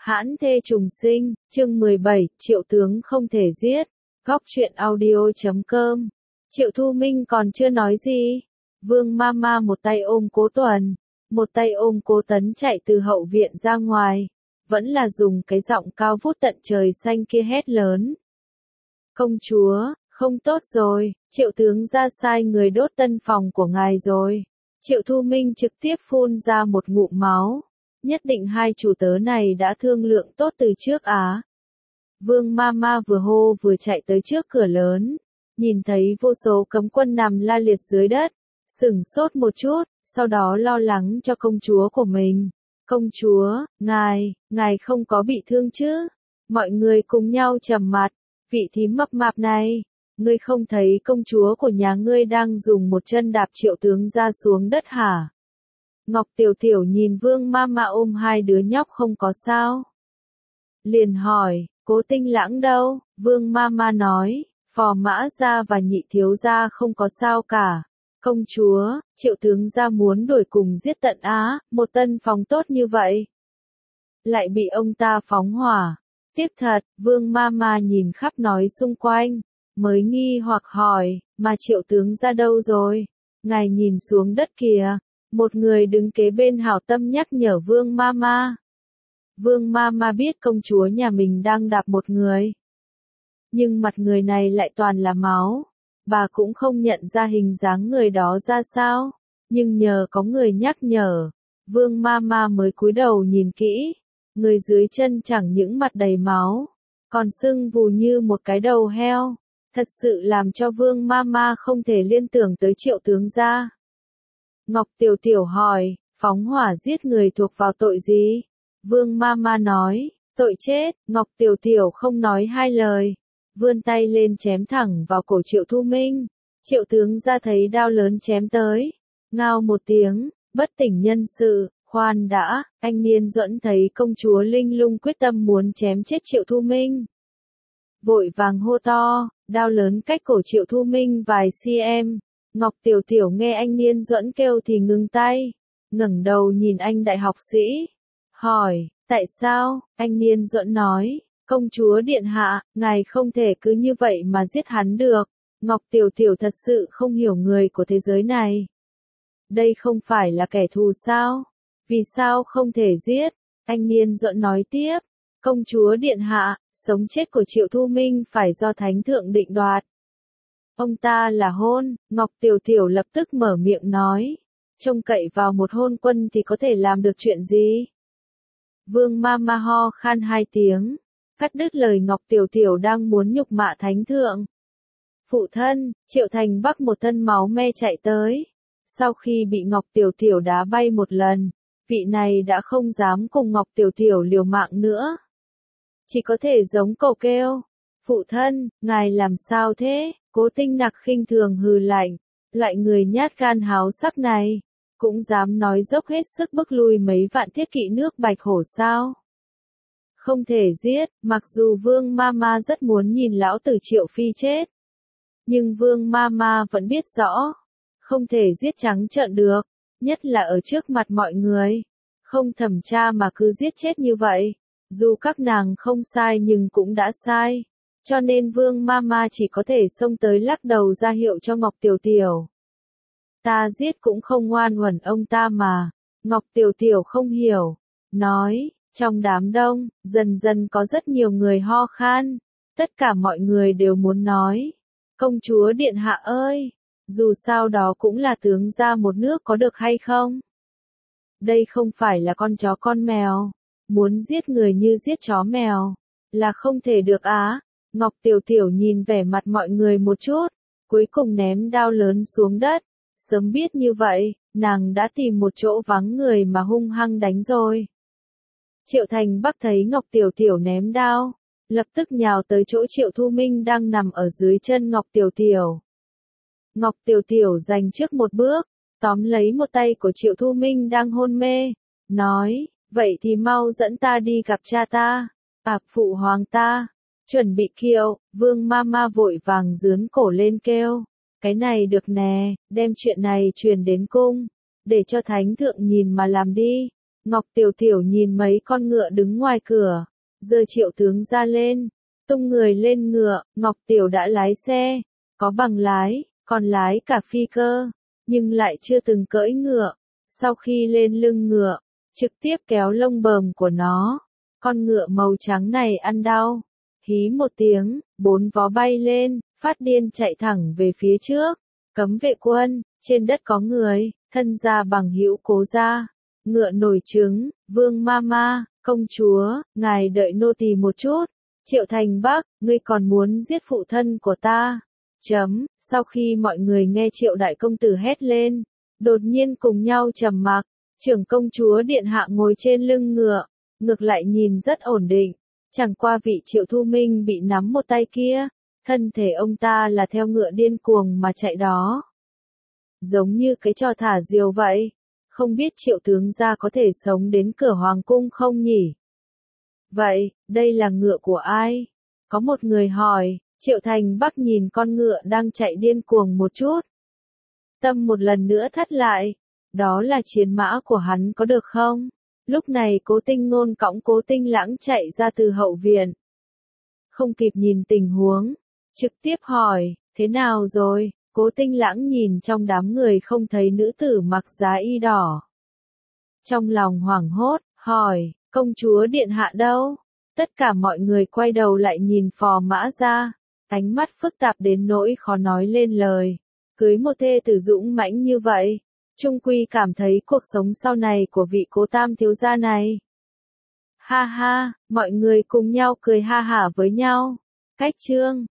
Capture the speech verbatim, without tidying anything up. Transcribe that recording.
Hãn thê trùng sinh, chương mười bảy, Triệu tướng không thể giết. Góc truyện audio chấm com. Triệu Thu Minh còn chưa nói gì. Vương Mama một tay ôm Cố Tuần, một tay ôm Cố Tấn chạy từ hậu viện ra ngoài. Vẫn là dùng cái giọng cao vút tận trời xanh kia hét lớn. Công chúa, không tốt rồi, Triệu tướng ra sai người đốt tân phòng của ngài rồi. Triệu Thu Minh trực tiếp phun ra một ngụm máu. Nhất định hai chủ tớ này đã thương lượng tốt từ trước á. Vương Mama vừa hô vừa chạy tới trước cửa lớn, nhìn thấy vô số cấm quân nằm la liệt dưới đất, sửng sốt một chút, sau đó lo lắng cho công chúa của mình. Công chúa, ngài, ngài không có bị thương chứ? Mọi người cùng nhau trầm mặt, vị thím mập mạp này, ngươi không thấy công chúa của nhà ngươi đang dùng một chân đạp Triệu tướng ra xuống đất hả? Ngọc Tiểu Tiểu nhìn Vương Mama ôm hai đứa nhóc không có sao. Liền hỏi, Cố Tinh Lãng đâu? Vương Mama nói, Phò Mã gia và Nhị thiếu gia không có sao cả. Công chúa, Triệu tướng gia muốn đuổi cùng giết tận Á, một tân phòng tốt như vậy. Lại bị ông ta phóng hỏa. Tiếc thật, Vương Mama nhìn khắp nói xung quanh, mới nghi hoặc hỏi, mà Triệu tướng gia đâu rồi? Ngài nhìn xuống đất kìa. Một người đứng kế bên hảo tâm nhắc nhở Vương Mama. Vương Mama biết công chúa nhà mình đang đạp một người. Nhưng mặt người này lại toàn là máu. Bà cũng không nhận ra hình dáng người đó ra sao. Nhưng nhờ có người nhắc nhở, Vương Mama mới cúi đầu nhìn kỹ. Người dưới chân chẳng những mặt đầy máu, còn sưng vù như một cái đầu heo. Thật sự làm cho Vương Mama không thể liên tưởng tới Triệu tướng gia. Ngọc Tiểu Tiểu hỏi, phóng hỏa giết người thuộc vào tội gì? Vương Mama nói, tội chết. Ngọc Tiểu Tiểu không nói hai lời, vươn tay lên chém thẳng vào cổ Triệu Thu Minh. Triệu tướng ra thấy đao lớn chém tới, ngao một tiếng, bất tỉnh nhân sự. Khoan đã, anh Niên Duẫn thấy công chúa Linh Lung quyết tâm muốn chém chết Triệu Thu Minh, vội vàng hô to, đao lớn cách cổ Triệu Thu Minh vài cm. Ngọc Tiểu Tiểu nghe anh Niên Duẫn kêu thì ngừng tay, ngẩng đầu nhìn anh đại học sĩ, hỏi, tại sao? Anh Niên Duẫn nói, công chúa điện hạ, ngài không thể cứ như vậy mà giết hắn được. Ngọc Tiểu Tiểu thật sự không hiểu người của thế giới này. Đây không phải là kẻ thù sao? Vì sao không thể giết? Anh Niên Duẫn nói tiếp, công chúa điện hạ, sống chết của Triệu Thu Minh phải do thánh thượng định đoạt. Ông ta là hôn. Ngọc Tiểu Tiểu lập tức mở miệng nói, trông cậy vào một hôn quân thì có thể làm được chuyện gì? Vương Mama ho khan hai tiếng, cắt đứt lời Ngọc Tiểu Tiểu đang muốn nhục mạ thánh thượng. Phụ thân, Triệu Thành Bắc một thân máu me chạy tới. Sau khi bị Ngọc Tiểu Tiểu đá bay một lần, vị này đã không dám cùng Ngọc Tiểu Tiểu liều mạng nữa. Chỉ có thể giống cầu kêu, phụ thân, ngài làm sao thế? Cố Tinh Nặc khinh thường hừ lạnh, loại người nhát gan háo sắc này, cũng dám nói dốc hết sức bức lui mấy vạn thiết kỵ nước Bạch Hổ sao? Không thể giết. Mặc dù Vương Mama rất muốn nhìn lão tử Triệu Phi chết, nhưng Vương Mama vẫn biết rõ, không thể giết trắng trợn được, nhất là ở trước mặt mọi người, không thẩm tra mà cứ giết chết như vậy, dù các nàng không sai nhưng cũng đã sai. Cho nên Vương Mama chỉ có thể xông tới lắc đầu ra hiệu cho Ngọc Tiểu Tiểu. Ta giết cũng không ngoan huẩn ông ta mà. Ngọc Tiểu Tiểu không hiểu, nói, trong đám đông, dần dần có rất nhiều người ho khan. Tất cả mọi người đều muốn nói, công chúa điện hạ ơi, dù sao đó cũng là tướng gia một nước có được hay không? Đây không phải là con chó con mèo, muốn giết người như giết chó mèo, là không thể được á. Ngọc Tiểu Tiểu nhìn vẻ mặt mọi người một chút, cuối cùng ném đao lớn xuống đất. Sớm biết như vậy, nàng đã tìm một chỗ vắng người mà hung hăng đánh rồi. Triệu Thành Bắc thấy Ngọc Tiểu Tiểu ném đao, lập tức nhào tới chỗ Triệu Thu Minh đang nằm ở dưới chân Ngọc Tiểu Tiểu. Ngọc Tiểu Tiểu giành trước một bước, tóm lấy một tay của Triệu Thu Minh đang hôn mê, nói, vậy thì mau dẫn ta đi gặp cha ta, ạp phụ hoàng ta. Chuẩn bị kiệu. Vương Mama vội vàng dướn cổ lên kêu, cái này được nè, đem chuyện này truyền đến cung, để cho thánh thượng nhìn mà làm đi. Ngọc Tiểu Tiểu nhìn mấy con ngựa đứng ngoài cửa, giơ Triệu tướng ra lên, tung người lên ngựa, Ngọc Tiểu đã lái xe, có bằng lái, còn lái cả phi cơ, nhưng lại chưa từng cưỡi ngựa. Sau khi lên lưng ngựa, trực tiếp kéo lông bờm của nó, con ngựa màu trắng này ăn đau, hí một tiếng, bốn vó bay lên, phát điên chạy thẳng về phía trước. Cấm vệ quân, trên đất có người, thân gia bằng hữu Cố gia, ngựa nổi trứng, Vương Mama, công chúa, ngài đợi nô tỳ một chút. Triệu Thành Bắc, ngươi còn muốn giết phụ thân của ta? Chấm, sau khi mọi người nghe Triệu đại công tử hét lên, đột nhiên cùng nhau trầm mặc. Trưởng công chúa điện hạ ngồi trên lưng ngựa, ngược lại nhìn rất ổn định, chẳng qua vị Triệu Thu Minh bị nắm một tay kia, thân thể ông ta là theo ngựa điên cuồng mà chạy đó. Giống như cái trò thả diều vậy, không biết Triệu tướng gia có thể sống đến cửa hoàng cung không nhỉ? Vậy, đây là ngựa của ai? Có một người hỏi. Triệu Thành Bắc nhìn con ngựa đang chạy điên cuồng một chút. Tâm một lần nữa thắt lại. Đó là chiến mã của hắn có được không? Lúc này Cố Tinh Ngôn cõng Cố Tinh Lãng chạy ra từ hậu viện. Không kịp nhìn tình huống, trực tiếp hỏi, thế nào rồi? Cố Tinh Lãng nhìn trong đám người không thấy nữ tử mặc giá y đỏ. Trong lòng hoảng hốt, hỏi, công chúa điện hạ đâu? Tất cả mọi người quay đầu lại nhìn Phò Mã Gia, ánh mắt phức tạp đến nỗi khó nói lên lời. Cưới một thê tử dũng mãnh như vậy, Trung Quy cảm thấy cuộc sống sau này của vị Cố tam thiếu gia này. Ha ha, mọi người cùng nhau cười ha hả với nhau. Cách chương